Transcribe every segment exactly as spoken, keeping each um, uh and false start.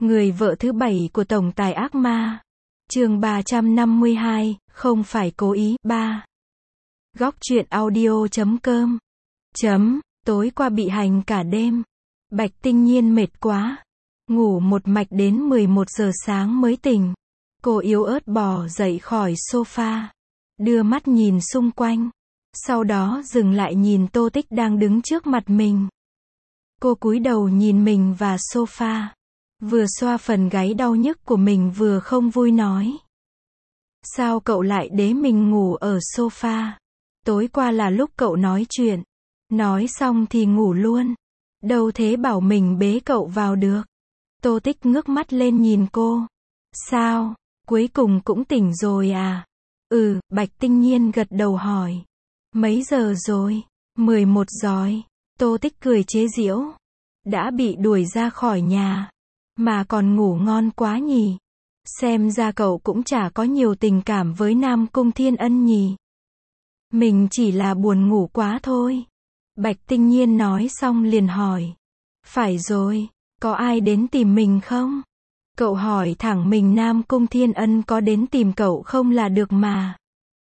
Người vợ thứ bảy của tổng tài ác ma. Chương ba trăm năm mươi hai, không phải cố ý. ba. Góc truyện audio.com. Chấm, tối qua bị hành cả đêm. Bạch Tinh Nhiên mệt quá. Ngủ một mạch đến mười một giờ sáng mới tỉnh. Cô yếu ớt bò dậy khỏi sofa. Đưa mắt nhìn xung quanh. Sau đó dừng lại nhìn Tô Tích đang đứng trước mặt mình. Cô cúi đầu nhìn mình và sofa. Vừa xoa phần gáy đau nhức của mình vừa không vui nói. Sao cậu lại để mình ngủ ở sofa? Tối qua là lúc cậu nói chuyện. Nói xong thì ngủ luôn. Đâu thế bảo mình bế cậu vào được. Tô Tích ngước mắt lên nhìn cô. Sao? Cuối cùng cũng tỉnh rồi à? Ừ, Bạch Tinh Nhiên gật đầu hỏi. Mấy giờ rồi? mười một rồi. Tô Tích cười chế giễu. Đã bị đuổi ra khỏi nhà. Mà còn ngủ ngon quá nhỉ. Xem ra cậu cũng chả có nhiều tình cảm với Nam Cung Thiên Ân nhỉ. Mình chỉ là buồn ngủ quá thôi. Bạch Tinh Nhiên nói xong liền hỏi. Phải rồi, có ai đến tìm mình không? Cậu hỏi thẳng mình Nam Cung Thiên Ân có đến tìm cậu không là được mà.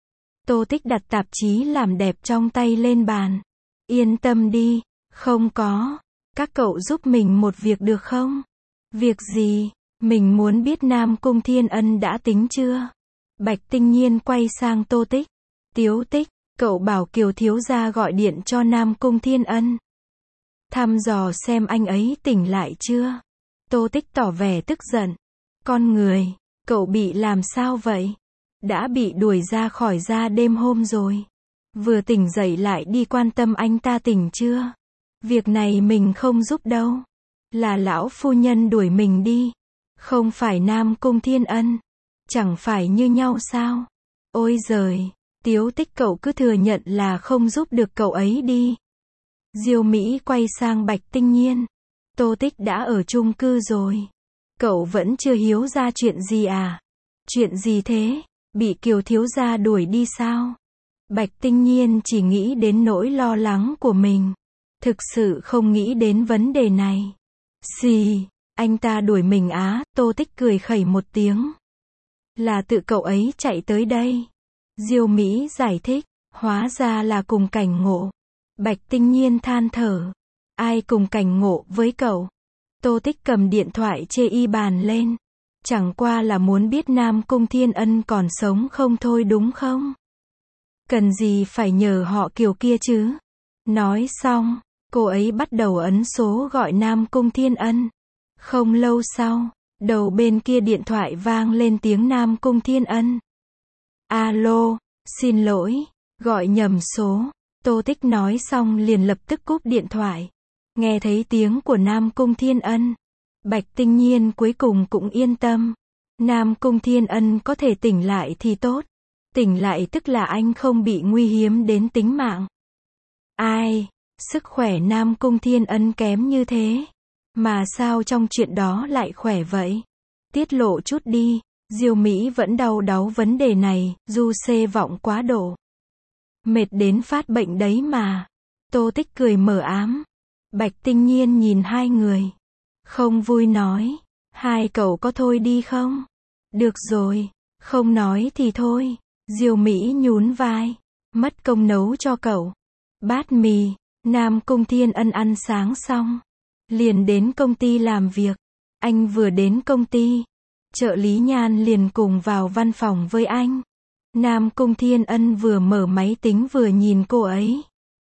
Tô Tích đặt tạp chí làm đẹp trong tay lên bàn. Yên tâm đi, không có. Các cậu giúp mình một việc được không? Việc gì? Mình muốn biết Nam Cung Thiên Ân đã tính chưa? Bạch Tinh Nhiên quay sang Tô Tích. Tiếu Tích, cậu bảo Kiều thiếu gia gọi điện cho Nam Cung Thiên Ân. Thăm dò xem anh ấy tỉnh lại chưa? Tô Tích tỏ vẻ tức giận. Con người, cậu bị làm sao vậy? Đã bị đuổi ra khỏi gia đêm hôm rồi. Vừa tỉnh dậy lại đi quan tâm anh ta tỉnh chưa? Việc này mình không giúp đâu. Là lão phu nhân đuổi mình đi. Không phải Nam Cung Thiên Ân. Chẳng phải như nhau sao? Ôi giời, Tiếu Tích cậu cứ thừa nhận là không giúp được cậu ấy đi. Diêu Mỹ quay sang Bạch Tinh Nhiên. Tô Tích đã ở chung cư rồi. Cậu vẫn chưa hiếu ra chuyện gì à? Chuyện gì thế? Bị Kiều thiếu gia đuổi đi sao? Bạch Tinh Nhiên chỉ nghĩ đến nỗi lo lắng của mình. Thực sự không nghĩ đến vấn đề này. Xì, anh ta đuổi mình á? Tô Tích cười khẩy một tiếng. Là tự cậu ấy chạy tới đây. Diêu Mỹ giải thích. Hóa ra là cùng cảnh ngộ. Bạch Tinh Nhiên than thở. Ai cùng cảnh ngộ với cậu? Tô Tích cầm điện thoại chê y bàn lên. Chẳng qua là muốn biết Nam Cung Thiên Ân còn sống không thôi đúng không? Cần gì phải nhờ họ Kiều kia chứ? Nói xong, cô ấy bắt đầu ấn số gọi Nam Cung Thiên Ân. Không lâu sau, đầu bên kia điện thoại vang lên tiếng Nam Cung Thiên Ân. Alo, xin lỗi, gọi nhầm số. Tô Tích nói xong liền lập tức cúp điện thoại. Nghe thấy tiếng của Nam Cung Thiên Ân. Bạch Tinh Nhiên cuối cùng cũng yên tâm. Nam Cung Thiên Ân có thể tỉnh lại thì tốt. Tỉnh lại tức là anh không bị nguy hiểm đến tính mạng. Ai, sức khỏe Nam Cung Thiên Ân kém như thế. Mà sao trong chuyện đó lại khỏe vậy? Tiết lộ chút đi. Diêu Mỹ vẫn đau đáu vấn đề này, du xê vọng quá độ. Mệt đến phát bệnh đấy mà. Tô Tích cười mờ ám. Bạch Tinh Nhiên nhìn hai người. Không vui nói. Hai cậu có thôi đi không? Được rồi. Không nói thì thôi. Diêu Mỹ nhún vai. Mất công nấu cho cậu. Bát mì. Nam Cung Thiên Ân ăn sáng xong. Liền đến công ty làm việc. Anh vừa đến công ty. Trợ lý Nhan liền cùng vào văn phòng với anh. Nam Cung Thiên Ân vừa mở máy tính vừa nhìn cô ấy.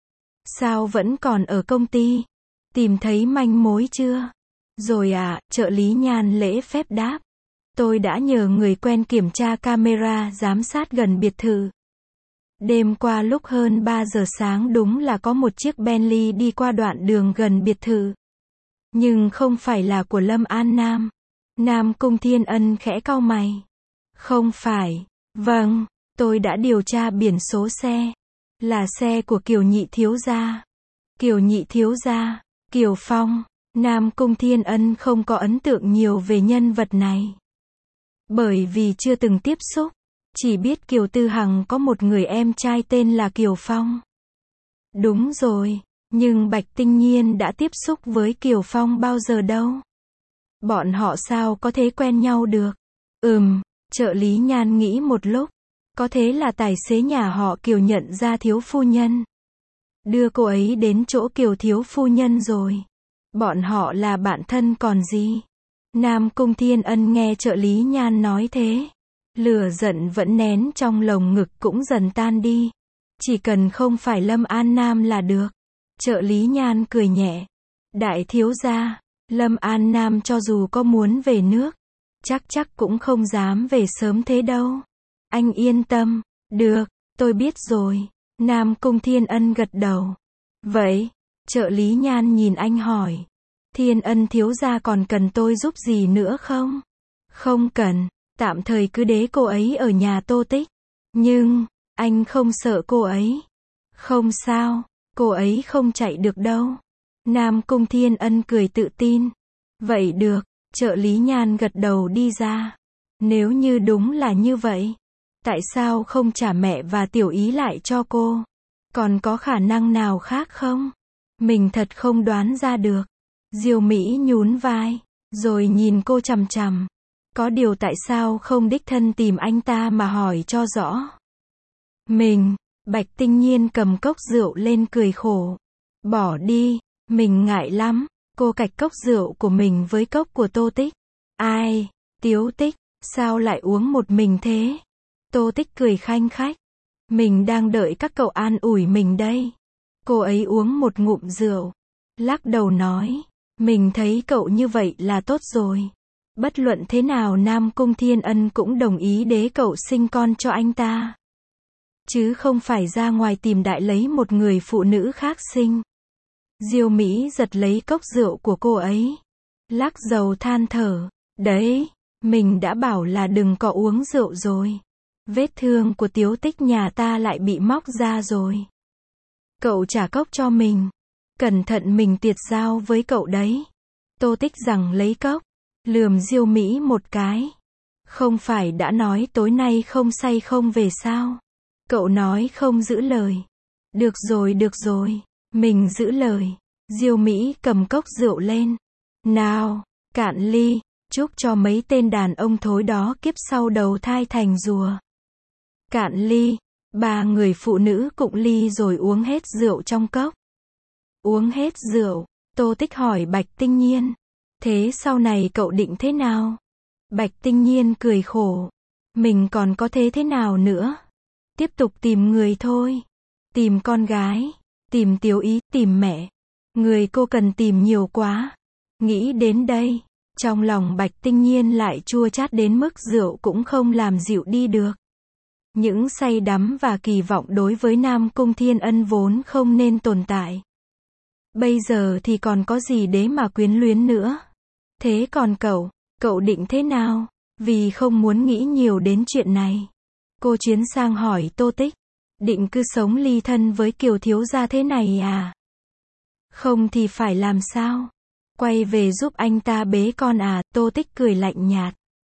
Sao vẫn còn ở công ty? Tìm thấy manh mối chưa? Rồi à, trợ lý Nhan lễ phép đáp. Tôi đã nhờ người quen kiểm tra camera giám sát gần biệt thự. Đêm qua lúc hơn ba giờ sáng đúng là có một chiếc Bentley đi qua đoạn đường gần biệt thự. Nhưng không phải là của Lâm An Nam. Nam Cung Thiên Ân khẽ cau mày. Không phải. Vâng, tôi đã điều tra biển số xe. Là xe của Kiều nhị thiếu gia. Kiều nhị thiếu gia, Kiều Phong. Nam Cung Thiên Ân không có ấn tượng nhiều về nhân vật này. Bởi vì chưa từng tiếp xúc. Chỉ biết Kiều Tư Hằng có một người em trai tên là Kiều Phong. Đúng rồi, nhưng Bạch Tinh Nhiên đã tiếp xúc với Kiều Phong bao giờ đâu. Bọn họ sao có thể quen nhau được? Ừm, trợ lý Nhan nghĩ một lúc. Có thế là tài xế nhà họ Kiều nhận ra thiếu phu nhân. Đưa cô ấy đến chỗ Kiều thiếu phu nhân rồi. Bọn họ là bạn thân còn gì. Nam Cung Thiên Ân nghe trợ lý Nhan nói thế. Lửa giận vẫn nén trong lồng ngực cũng dần tan đi. Chỉ cần không phải Lâm An Nam là được. Trợ lý Nhan cười nhẹ. Đại thiếu gia, Lâm An Nam cho dù có muốn về nước, chắc chắc cũng không dám về sớm thế đâu. Anh yên tâm. Được, tôi biết rồi. Nam Cung Thiên Ân gật đầu. Vậy, trợ lý Nhan nhìn anh hỏi. Thiên Ân thiếu gia còn cần tôi giúp gì nữa không? Không cần, tạm thời cứ để cô ấy ở nhà Tô Tích. Nhưng, anh không sợ cô ấy. Không sao, cô ấy không chạy được đâu. Nam Cung Thiên Ân cười tự tin. Vậy được, trợ lý Nhan gật đầu đi ra. Nếu như đúng là như vậy, tại sao không trả mẹ và Tiểu Ý lại cho cô? Còn có khả năng nào khác không? Mình thật không đoán ra được. Diêu Mỹ nhún vai, rồi nhìn cô chằm chằm. Có điều tại sao không đích thân tìm anh ta mà hỏi cho rõ? Mình, Bạch Tinh Nhiên cầm cốc rượu lên cười khổ. Bỏ đi, mình ngại lắm. Cô cạch cốc rượu của mình với cốc của Tô Tích. Ai, Tiếu Tích, sao lại uống một mình thế? Tô Tích cười khanh khách. Mình đang đợi các cậu an ủi mình đây. Cô ấy uống một ngụm rượu, lắc đầu nói. Mình thấy cậu như vậy là tốt rồi. Bất luận thế nào Nam Cung Thiên Ân cũng đồng ý để cậu sinh con cho anh ta. Chứ không phải ra ngoài tìm đại lấy một người phụ nữ khác sinh. Diêu Mỹ giật lấy cốc rượu của cô ấy. Lắc đầu than thở. Đấy, mình đã bảo là đừng có uống rượu rồi. Vết thương của Tiếu Tích nhà ta lại bị móc ra rồi. Cậu trả cốc cho mình. Cẩn thận mình tiệt giao với cậu đấy. Tô Tích rằng lấy cốc. Lườm Diêu Mỹ một cái. Không phải đã nói tối nay không say không về sao? Cậu nói không giữ lời. Được rồi được rồi. Mình giữ lời. Diêu Mỹ cầm cốc rượu lên. Nào, cạn ly. Chúc cho mấy tên đàn ông thối đó kiếp sau đầu thai thành rùa. Cạn ly. Ba người phụ nữ cụng ly rồi uống hết rượu trong cốc. Uống hết rượu, Tô Tích hỏi Bạch Tinh Nhiên. Thế sau này cậu định thế nào? Bạch Tinh Nhiên cười khổ. Mình còn có thế thế nào nữa? Tiếp tục tìm người thôi. Tìm con gái, tìm Tiếu Ý, tìm mẹ. Người cô cần tìm nhiều quá. Nghĩ đến đây, trong lòng Bạch Tinh Nhiên lại chua chát đến mức rượu cũng không làm dịu đi được. Những say đắm và kỳ vọng đối với Nam Cung Thiên Ân vốn không nên tồn tại. Bây giờ thì còn có gì để mà quyến luyến nữa. Thế còn cậu, cậu định thế nào? Vì không muốn nghĩ nhiều đến chuyện này, cô chuyến sang hỏi Tô Tích. Định cứ sống ly thân với Kiều thiếu gia thế này à? Không thì phải làm sao? Quay về giúp anh ta bế con à? Tô Tích cười lạnh nhạt.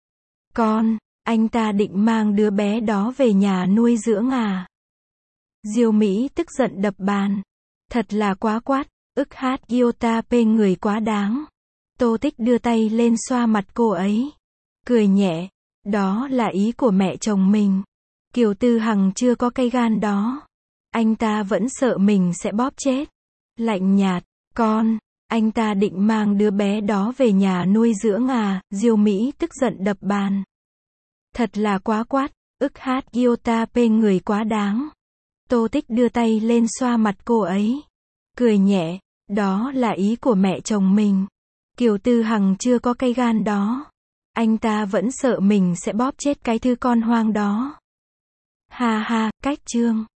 Con, anh ta định mang đứa bé đó về nhà nuôi dưỡng à? Diêu Mỹ tức giận đập bàn. Thật là quá quát, ức hát iota pê người quá đáng. Tô Tích đưa tay lên xoa mặt cô ấy. Cười nhẹ, đó là ý của mẹ chồng mình. Kiều Tư Hằng chưa có cây gan đó. Anh ta vẫn sợ mình sẽ bóp chết. Lạnh nhạt, con, anh ta định mang đứa bé đó về nhà nuôi dưỡng à? Diêu Mỹ tức giận đập bàn. Thật là quá quát, ức hát iota pê người quá đáng. Tô Tích đưa tay lên xoa mặt cô ấy. Cười nhẹ, đó là ý của mẹ chồng mình. Kiều Tư Hằng chưa có cây gan đó. Anh ta vẫn sợ mình sẽ bóp chết cái thứ con hoang đó. Ha ha, cách chương.